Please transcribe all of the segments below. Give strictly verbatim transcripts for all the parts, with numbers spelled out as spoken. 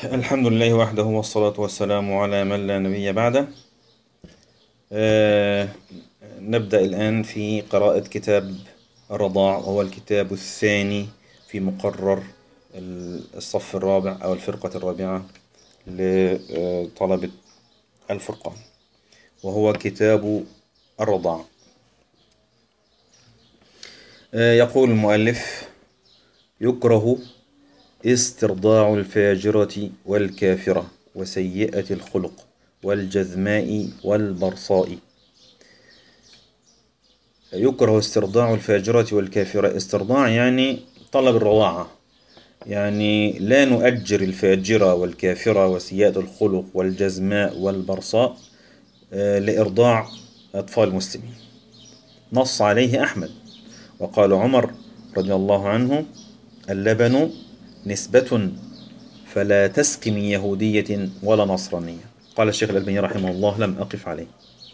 الحمد لله وحده والصلاة والسلام على من لا نبي بعده. آه نبدأ الآن في قراءة كتاب الرضاع، وهو الكتاب الثاني في مقرر الصف الرابع أو الفرقة الرابعة لطلبة الفرقان، وهو كتاب الرضاع. آه يقول المؤلف: يكره استرضاع الفاجرة والكافرة وسيئة الخلق والجذماء والبرصاء. يكره استرضاع الفاجرة والكافرة. استرضاع يعني طلب الرضاعة، يعني لا نؤجر الفاجرة والكافرة وسيئة الخلق والجزماء والبرصاء لإرضاع أطفال المسلمين. نص عليه أحمد، وقال عمر رضي الله عنه: اللبن نسبة فلا تسق من يهودية ولا نصرانية. قال الشيخ الألباني رحمه الله: لم أقف عليه.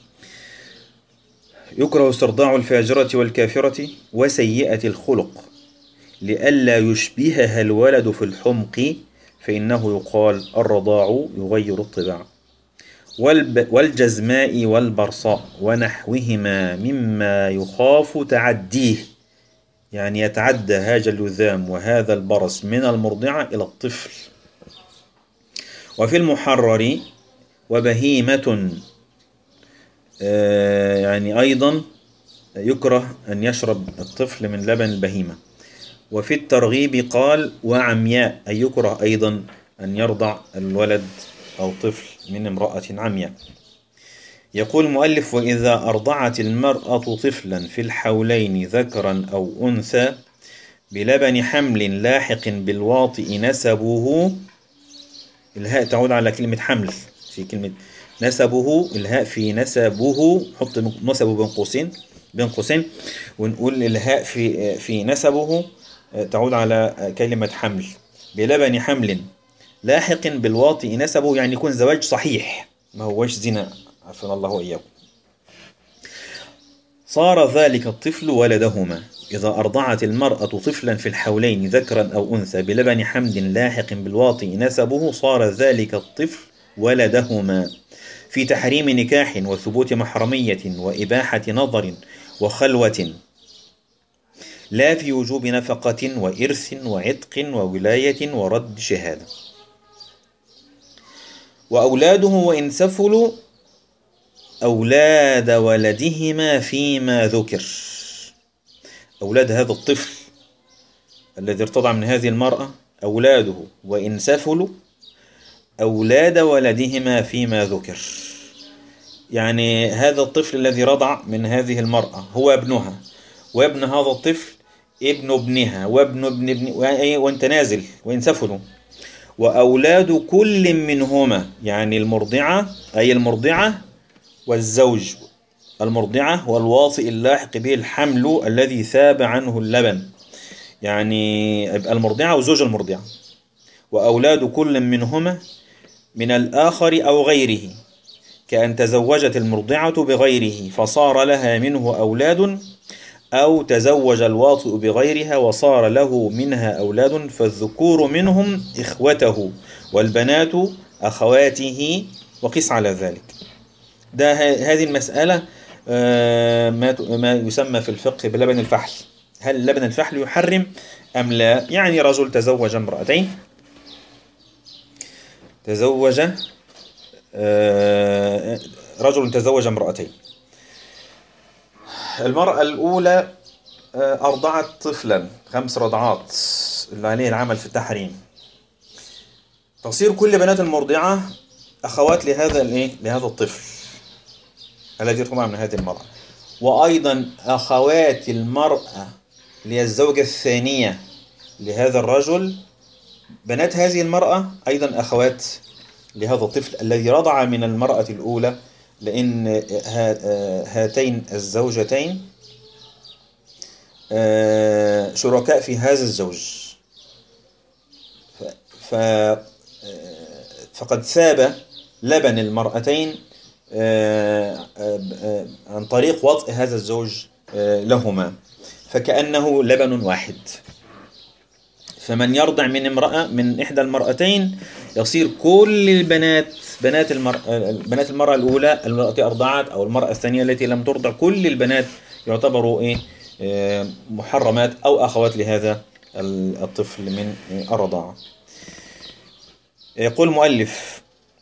يكره استرضاع الفاجرة والكافرة وسيئة الخلق لئلا يشبهها الولد في الحمق، فإنه يقال الرضاع يغير الطباع. والجزماء والبرصاء ونحوهما مما يخاف تعديه، يعني يتعدى هذا اللذام وهذا البرص من المرضعة إلى الطفل. وفي المحرر وبهيمة آه يعني أيضا يكره أن يشرب الطفل من لبن البهيمة. وفي الترغيب قال وعمياء، أي يكره أيضا أن يرضع الولد أو طفل من امرأة عمياء. يقول المؤلف: وإذا أرضعت المرأة طفلا في الحولين ذكرا أو أنثى بلبن حمل لاحق بالواطئ نسبه، الهاء تعود على كلمة حمل في كلمة نسبه، الهاء في نسبه، حط نسبه بين قوسين بين قوسين ونقول الهاء في في نسبه تعود على كلمة حمل. بلبن حمل لاحق بالواطئ نسبه، يعني يكون زواج صحيح، ما هوش زنا، عافانا الله وإياكم. صار ذلك الطفل ولدهما. إذا أرضعت المرأة طفلا في الحولين ذكرا أو أنثى بلبن حمل لاحق بالواطئ نسبه، صار ذلك الطفل ولدهما، في تحريم نكاح وثبوت محرمية وإباحة نظر وخلوة، لا في وجوب نفقة وإرث وعتق وولاية ورد شهادة. وأولاده وإن سفلوا أولاد ولدهما فيما ذكر. أولاد هذا الطفل الذي ارتضع من هذه المرأة، أولاده وإن سفلوا أولاد ولدهما فيما ذكر، يعني هذا الطفل الذي رضع من هذه المرأة هو ابنها، وابن هذا الطفل ابن ابنها، وابن ابن ابن وانت نازل وإن سفلوا. وأولاد كل منهما، يعني المرضعة أي المرضعة والزوج، المرضعة والواطئ اللاحق به الحمل الذي ثاب عنه اللبن، يعني المرضعة وزوج المرضعة. وأولاد كل منهما من الآخر أو غيره، كأن تزوجت المرضعة بغيره فصار لها منه أولاد، أو تزوج الواطئ بغيرها وصار له منها أولاد، فالذكور منهم إخوته والبنات أخواته، وقس على ذلك. ده هذه المسألة ما يسمى في الفقه بلبن الفحل. هل لبن الفحل يحرم أم لا؟ يعني رجل تزوج امرأتين، تزوج رجل تزوج امرأتين، المرأة الأولى أرضعت طفلا خمس رضعات اللي عليه العمل في التحريم، تصير كل بنات المرضعة أخوات لهذا الإيه لهذا الطفل الذي يرضع من هذه المرأة. وأيضا أخوات المرأة للزوجة الثانية لهذا الرجل، بنات هذه المرأة أيضا أخوات لهذا الطفل الذي رضع من المرأة الأولى، لأن هاتين الزوجتين شركاء في هذا الزوج، فقد ثاب لبن المرأتين عن طريق وطئ هذا الزوج لهما، فكأنه لبن واحد. فمن يرضع من امرأة من إحدى المرأتين يصير كل البنات بنات المرأة بنات المرأة الأولى التي أرضعت أو المرأة الثانية التي لم ترضع، كل البنات يعتبروا إيه آه، محرمات أو أخوات لهذا الطفل من الرضاعة. يقول المؤلف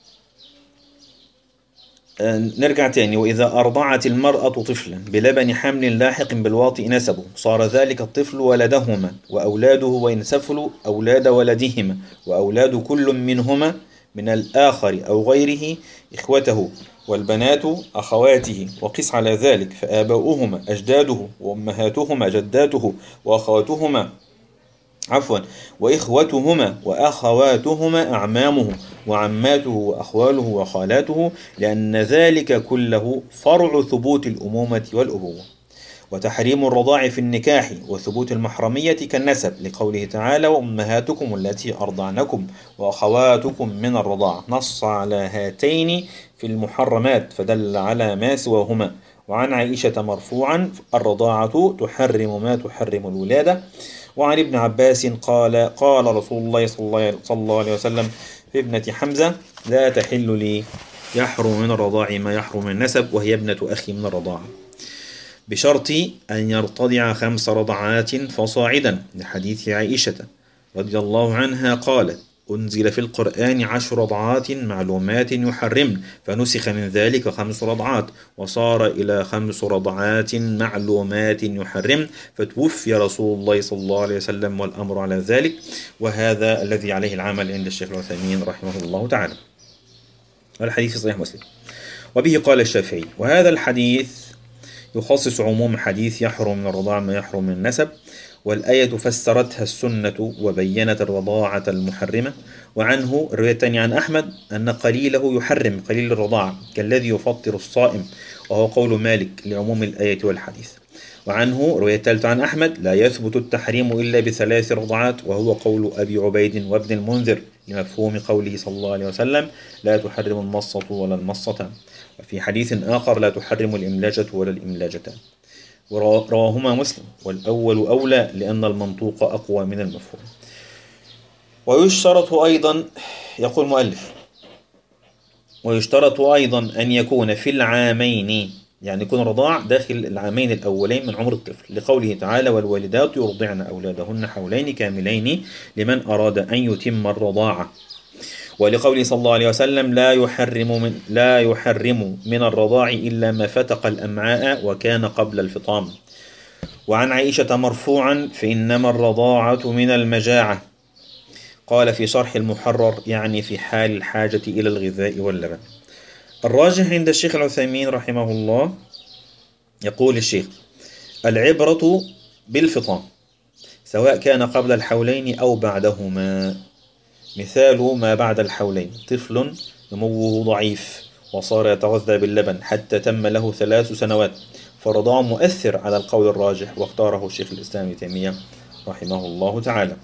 نرجع تاني: وإذا أرضعت المرأة طفلا بلبن حمل لاحق بالواطئ نسبه صار ذلك الطفل ولدهما، وأولاده وإن سفلوا أولاد ولدهما، وأولاد كل منهما من الآخر أو غيره إخوته، والبنات أخواته. وقس على ذلك فآباؤهما أجداده، وأمهاتهما جداته، وأخواتهما عفوا وإخوتهما وأخواتهما أعمامه وعماته وأخواله وخالاته، لأن ذلك كله فرع ثبوت الأمومة والأبوة. وتحريم الرضاع في النكاح وثبوت المحرمية كالنسب، لقوله تعالى: وأمهاتكم التي أرضعنكم وأخواتكم من الرضاعة، نص على هاتين في المحرمات فدل على ما سواهما. وعن عائشة مرفوعا: الرضاعة تحرم ما تحرم الولادة. وعن ابن عباس قال: قال رسول الله صلى الله عليه وسلم في ابنة حمزة: لا تحل لي، يحرم من الرضاع ما يحرم من النسب، وهي ابنة أخي من الرضاعة، بشرط أن يرتضع خمس رضعات فصاعدا، لحديث عائشة رضي الله عنها قالت: أنزل في القرآن عشر رضعات معلومات يحرمن، فنسخ من ذلك خمس رضعات، وصار إلى خمس رضعات معلومات يحرمن، فتوفي رسول الله صلى الله عليه وسلم والأمر على ذلك. وهذا الذي عليه العمل عند الشيخ العثيمين رحمه الله تعالى. الحديث في صحيح مسلم. وبه قال الشافعي: وهذا الحديث يخصص عموم حديث يحرم من الرضاع ما يحرم من النسب، والآية فسرتها السنة وبينت الرضاعة المحرمة. وعنه رواية عن أحمد أن قليله يحرم، قليل الرضاعة، كالذي يفطر الصائم، وهو قول مالك لعموم الآية والحديث. وعنه رواية ثالثة عن أحمد: لا يثبت التحريم إلا بثلاث رضعات، وهو قول أبي عبيد وابن المنذر لمفهوم قوله صلى الله عليه وسلم: لا تحرم المصة ولا المصتان. وفي حديث آخر: لا تحرم الإملاجة ولا الإملاجتان. ورواهما مسلم، والأول أولى لأن المنطوق أقوى من المفهوم. ويشترط أيضا، يقول المؤلف: ويشترط أيضا أن يكون في العامين، يعني يكون رضاع داخل العامين الأولين من عمر الطفل، لقوله تعالى: والوالدات يرضعن أولادهن حولين كاملين لمن أراد أن يتم الرضاعة. ولقوله صلى الله عليه وسلم: لا يحرم من لا يحرم من الرضاع إلا ما فتق الأمعاء وكان قبل الفطام. وعن عائشة مرفوعا: فإنما الرضاعة من المجاعة. قال في شرح المحرر: يعني في حال الحاجة إلى الغذاء واللبن. الراجح عند الشيخ العثيمين رحمه الله، يقول الشيخ: العبرة بالفطام سواء كان قبل الحولين أو بعدهما. مثال ما بعد الحولين: طفل نموه ضعيف وصار يتغذى باللبن حتى تم له ثلاث سنوات، فرضاع مؤثر على القول الراجح، واختاره الشيخ الإسلام ابن تيمية رحمه الله تعالى.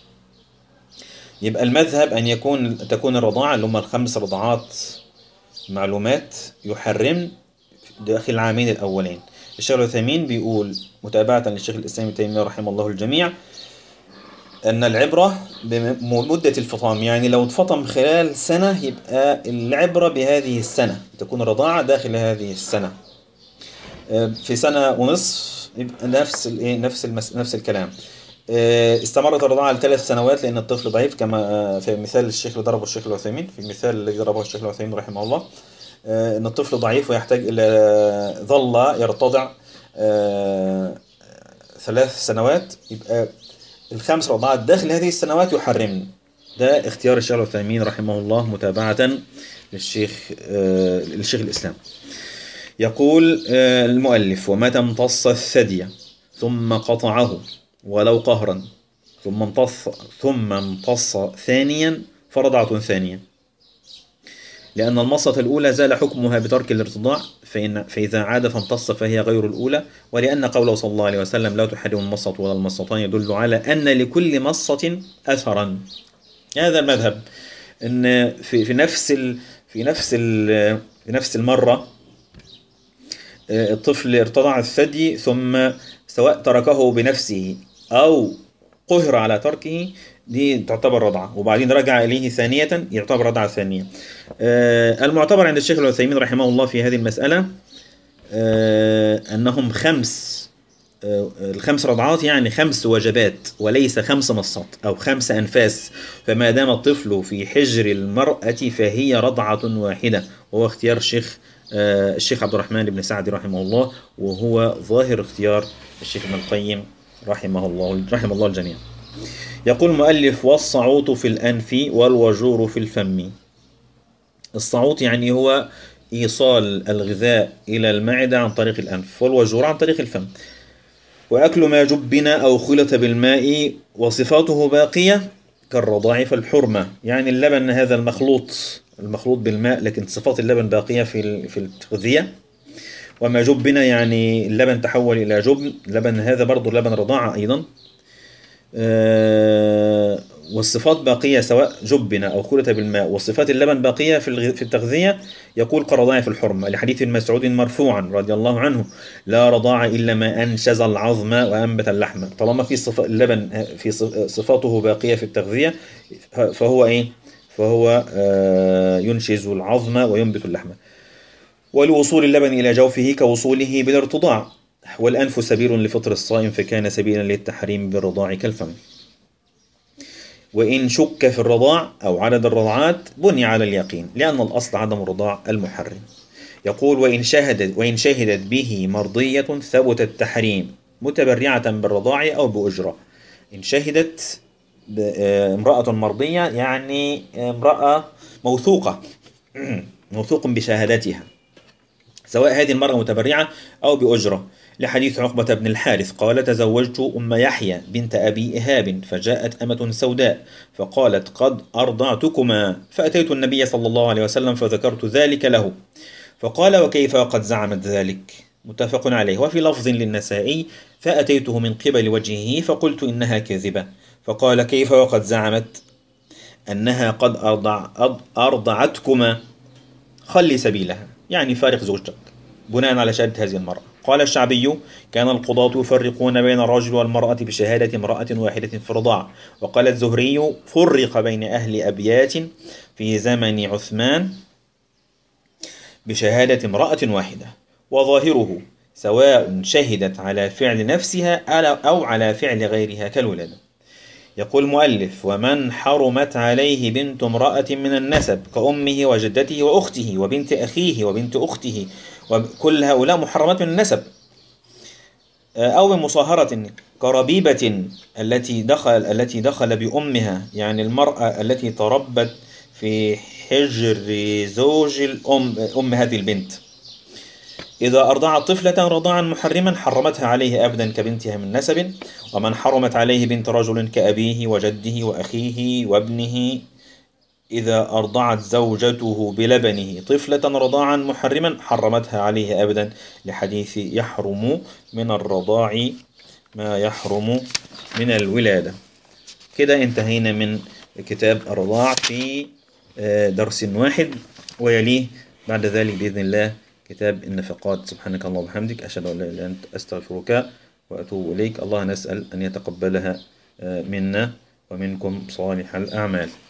يبقى المذهب أن يكون تكون الرضاعة اللي هم الخمس رضعات معلومات يحرم داخل العامين الأولين. الشيخ العثيمين بيقول متابعة للشيخ الإسلام ابن تيمية رحمه الله الجميع أن العبرة بمدة الفطام، يعني لو اتفطم خلال سنة يبقى العبرة بهذه السنة، تكون الرضاعة داخل هذه السنة. في سنة ونصف يبقى نفس الايه نفس المس... نفس الكلام. استمرت الرضاعة لثلاث سنوات لأن الطفل ضعيف، كما في مثال الشيخ اللي ضربه الشيخ العثيمين، في المثال الذي ضربه الشيخ العثيمين رحمه الله، أن الطفل ضعيف ويحتاج إلى ظل يرتضع ثلاث سنوات، يبقى الخمس رضعات داخل هذه السنوات يحرمن. ده اختيار الشيخ العثيمين رحمه الله متابعة للشيخ آه للشيخ الإسلام. يقول آه المؤلف: ومتى امتص الثدي ثم قطعه ولو قهرا ثم امتص ثم امتص ثانيا فرضعة ثانية، لأن المصة الأولى زال حكمها بترك الارتضاع، فإن فإذا عاد فامتص فهي غير الأولى، ولأن قوله صلى الله عليه وسلم: لا تحرم المصة ولا المصتان، يدل على أن لكل مصة أثرا. هذا المذهب أن في في نفس ال في نفس ال في نفس المرة الطفل ارتضع الثدي، ثم سواء تركه بنفسه أو قهر على تركه، دي تعتبر رضعة، وبعدين رجع إليه ثانية يعتبر رضعة ثانية. آه المعتبر عند الشيخ العثيمين رحمه الله في هذه المسألة آه أنهم خمس آه الخمس رضعات، يعني خمس وجبات وليس خمس مصات أو خمس أنفاس. فما دام الطفل في حجر المرأة فهي رضعة واحدة، وهو اختيار الشيخ آه الشيخ عبد الرحمن بن سعدي رحمه الله، وهو ظاهر اختيار الشيخ ابن القيم رحمه الله رحمه الله الجميع. يقول المؤلف: والصعوط في الأنف والوجور في الفم. الصعوط يعني هو إيصال الغذاء إلى المعدة عن طريق الأنف، والوجور عن طريق الفم. وأكل ما جبن أو خلط بالماء وصفاته باقية كالرضاع فالحرمة، يعني اللبن هذا المخلوط المخلوط بالماء لكن صفات اللبن باقية في في التغذية. وما جبن يعني اللبن تحول إلى جبن، لبن هذا برضو لبن رضاعة أيضا. أه والصفات باقية سواء جبن أو خلط بالماء، وصفات اللبن باقية في في التغذية. يقول كالرضاع في الحرمة، لحديث مسعود مرفوعا رضي الله عنه: لا رضاع إلا ما أنشز العظم وأنبت اللحم. طالما في صف اللبن في صفاته باقية في التغذية فهو إيه؟ فهو أه ينشز العظم وينبت اللحم. ولوصول اللبن إلى جوفه كوصوله بالارتضاع. والأنف سبيل لفطر الصائم فكان سبيلا للتحريم بالرضاع كالفم. وإن شك في الرضاع أو عدد الرضعات بني على اليقين، لأن الأصل عدم الرضاع المحرم. يقول: وإن شهدت وإن شهدت به مرضية ثبت التحريم متبرعة بالرضاع أو بأجرة. إن شهدت امرأة مرضية يعني امرأة موثوقة موثوق بشهادتها، سواء هذه المرأة متبرعة أو بأجرة. لحديث عقبة بن الحارث قال: تزوجت أم يحيى بنت أبي إهاب فجاءت أمة سوداء فقالت: قد أرضعتكما. فأتيت النبي صلى الله عليه وسلم فذكرت ذلك له، فقال: وكيف وقد زعمت ذلك؟ متفق عليه. وفي لفظ للنسائي: فأتيته من قبل وجهه فقلت إنها كاذبة، فقال: كيف وقد زعمت أنها قد أرضع أرضعتكما؟ خلي سبيلها، يعني فارق زوجتك، بناء على شهادة هذه المرأة. قال الشعبي: كان القضاة يفرقون بين الرجل والمرأة بشهادة امرأة واحدة في الرضاع. وقال الزهري: فرق بين أهل أبيات في زمن عثمان بشهادة امرأة واحدة، وظاهره سواء شهدت على فعل نفسها أو على فعل غيرها كالولادة. يقول المؤلف: ومن حرمت عليه بنت امرأة من النسب كأمه وجدته وأخته وبنت أخيه وبنت أخته، وكل هؤلاء محرمات من النسب، أو من مصاهرة كربيبة التي دخل التي دخل بأمها، يعني المرأة التي تربت في حجر زوج الأم أم هذه البنت. إذا أرضعت طفلة رضاعا محرما حرمتها عليه أبدا كبنتها من نسب. ومن حرمت عليه بنت رجل كأبيه وجده وأخيه وابنه إذا أرضعت زوجته بلبنه طفلة رضاعا محرما حرمتها عليه أبدا، لحديث يحرم من الرضاع ما يحرم من الولادة. كده انتهينا من كتاب الرضاع في درس واحد، ويليه بعد ذلك بإذن الله كتاب النفقات. سبحانك اللهم وبحمدك، أشهد أن لا إله إلا أنت، أستغفرك وأتوب إليك. الله نسأل أن يتقبلها منا ومنكم صالح الأعمال.